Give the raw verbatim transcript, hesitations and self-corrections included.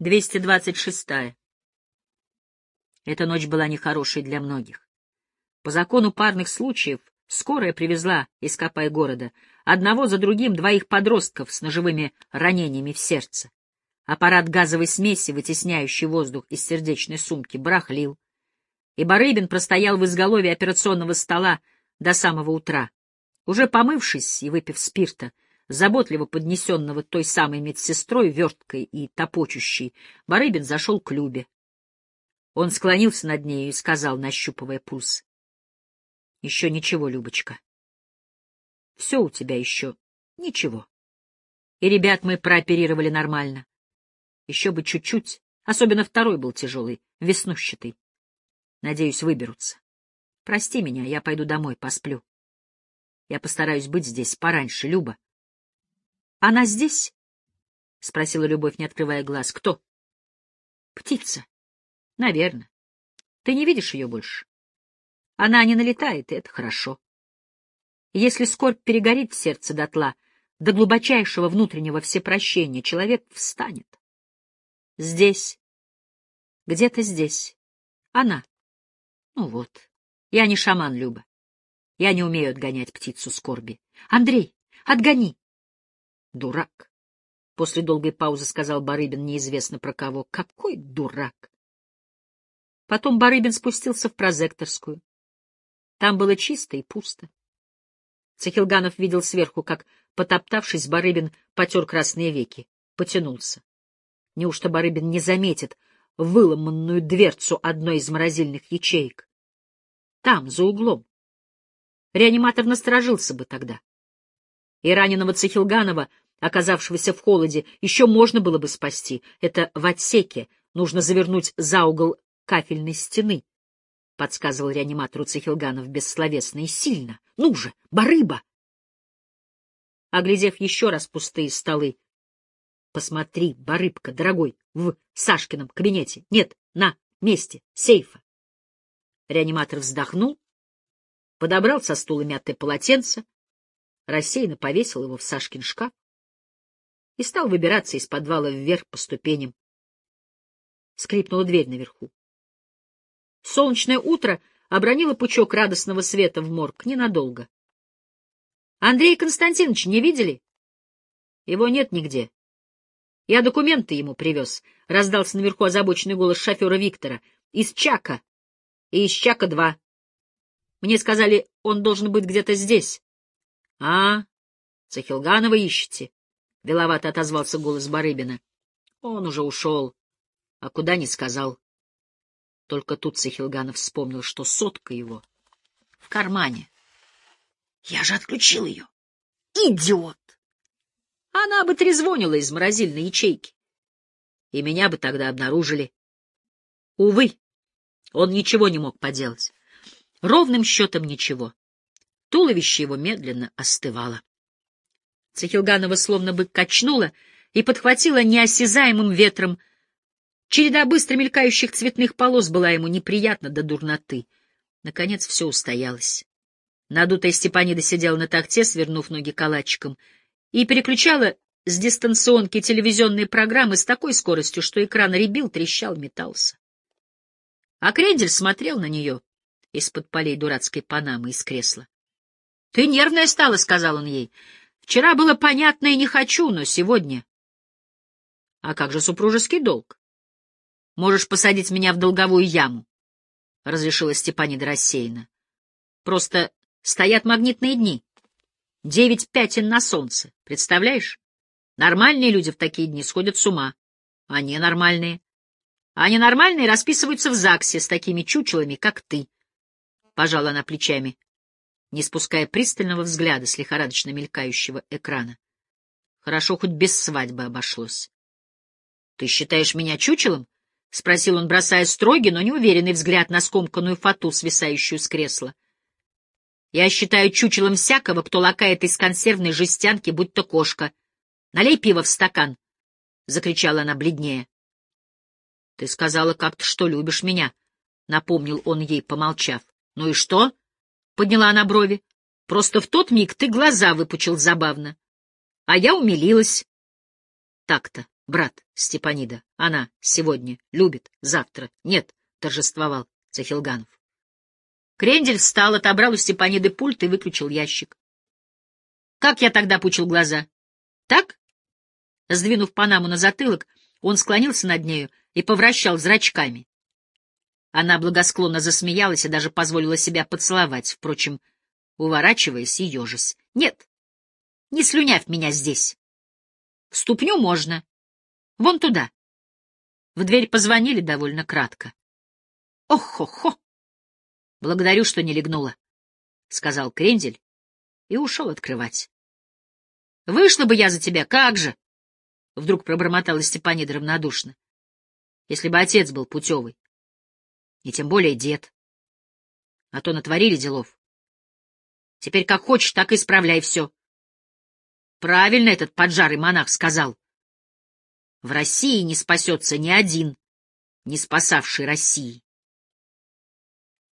двести двадцать шестая. Эта ночь была нехорошей для многих. По закону парных случаев скорая привезла из Копай города одного за другим двоих подростков с ножевыми ранениями в сердце. Аппарат газовой смеси, вытесняющий воздух из сердечной сумки, барахлил, и Барыбин простоял в изголовье операционного стола до самого утра. Уже помывшись и выпив спирта, заботливо поднесенного той самой медсестрой, верткой и топочущей, Барыбин зашел к Любе. Он склонился над нею и сказал, нащупывая пульс: — Еще ничего, Любочка. Все у тебя еще ничего. И ребят мы прооперировали нормально. Еще бы чуть-чуть, особенно второй был тяжелый, веснущатый. Надеюсь, выберутся. Прости меня, я пойду домой, посплю. Я постараюсь быть здесь пораньше, Люба. — Она здесь? — спросила Любовь, не открывая глаз. — Кто? — Птица. — Наверно. Ты не видишь ее больше? Она не налетает, и это хорошо. Если скорбь перегорит в сердце дотла, до глубочайшего внутреннего всепрощения, человек встанет. Здесь. Где-то здесь. Она. Ну вот. Я не шаман, Люба. Я не умею отгонять птицу скорби. Андрей, отгони. Дурак. После долгой паузы сказал Барыбин неизвестно про кого. Какой дурак. Потом Барыбин спустился в прозекторскую. Там было чисто и пусто. Цехилганов видел сверху, как, потоптавшись, Барыбин потер красные веки, потянулся. Неужто Барыбин не заметит выломанную дверцу одной из морозильных ячеек? Там, за углом. Реаниматор насторожился бы тогда. И раненого Цехилганова, оказавшегося в холоде, еще можно было бы спасти. Это в отсеке, нужно завернуть за угол кафельной стены, — подсказывал реаниматору Цехилганов бессловесно и сильно. — Ну же, Барыба! Оглядев еще раз пустые столы, — Посмотри, Барыбка, дорогой, в Сашкином кабинете. Нет, на месте сейфа. Реаниматор вздохнул, подобрал со стула мятое полотенце, рассеянно повесил его в Сашкин шкаф и стал выбираться из подвала вверх по ступеням. Скрипнула дверь наверху. Солнечное утро обронило пучок радостного света в морг ненадолго. — Андрея Константиновича не видели? — Его нет нигде. — Я документы ему привез, — раздался наверху озабоченный голос шофера Виктора. — Из Чака. И из Чака-два. Мне сказали, он должен быть где-то здесь. — А, Цехилганова ищете? — виновато отозвался голос Барыбина. — Он уже ушел. А куда не сказал. Только тут Цехилганов вспомнил, что сотка его в кармане. Я же отключил ее. Идиот! Она бы трезвонила из морозильной ячейки. И меня бы тогда обнаружили. Увы, он ничего не мог поделать. Ровным счетом ничего. Туловище его медленно остывало. Цехилганова словно бы качнула и подхватила неосязаемым ветром. Череда быстро мелькающих цветных полос была ему неприятна до дурноты. Наконец все устоялось. Надутая Степанида сидела на тахте, свернув ноги калачиком, и переключала с дистанционки телевизионные программы с такой скоростью, что экран рябил, трещал, метался. А Крендель смотрел на нее из-под полей дурацкой панамы из кресла. — Ты нервная стала, — сказал он ей. — Вчера было понятно и не хочу, но сегодня... — А как же супружеский долг? — Можешь посадить меня в долговую яму, — разрешила Степанида рассеянно. — Просто стоят магнитные дни. Девять пятен на солнце, представляешь? Нормальные люди в такие дни сходят с ума, а ненормальные. А ненормальные расписываются в ЗАГСе с такими чучелами, как ты. Пожала она плечами, не спуская пристального взгляда с лихорадочно мелькающего экрана. Хорошо, хоть без свадьбы обошлось. — Ты считаешь меня чучелом? — спросил он, бросая строгий, но неуверенный взгляд на скомканную фату, свисающую с кресла. — Я считаю чучелом всякого, кто лакает из консервной жестянки, будь то кошка. Налей пиво в стакан! — закричала она бледнее. — Ты сказала как-то, что любишь меня, — напомнил он ей, помолчав. — Ну и что? — подняла она брови. — Просто в тот миг ты глаза выпучил забавно. А я умилилась. Так-то брат Степанида. Она сегодня любит, завтра нет, — торжествовал Цахилганов. Крендель встал, отобрал у Степаниды пульт и выключил ящик. Как я тогда пучил глаза? Так? Сдвинув панаму на затылок, он склонился над нею и повращал зрачками. Она благосклонно засмеялась и даже позволила себя поцеловать, впрочем, уворачиваясь и ежась. — Нет, не слюнявь меня здесь. В ступню можно. Вон туда. В дверь позвонили довольно кратко. — Ох-хо-хо! — Благодарю, что не легнула, — сказал Крендель и ушел открывать. — Вышла бы я за тебя, как же! — вдруг пробормотала Степанида равнодушно. — Если бы отец был путевый. И тем более дед. А то натворили делов. Теперь как хочешь, так и исправляй все. Правильно этот поджарый монах сказал. В России не спасется ни один, не спасавший России.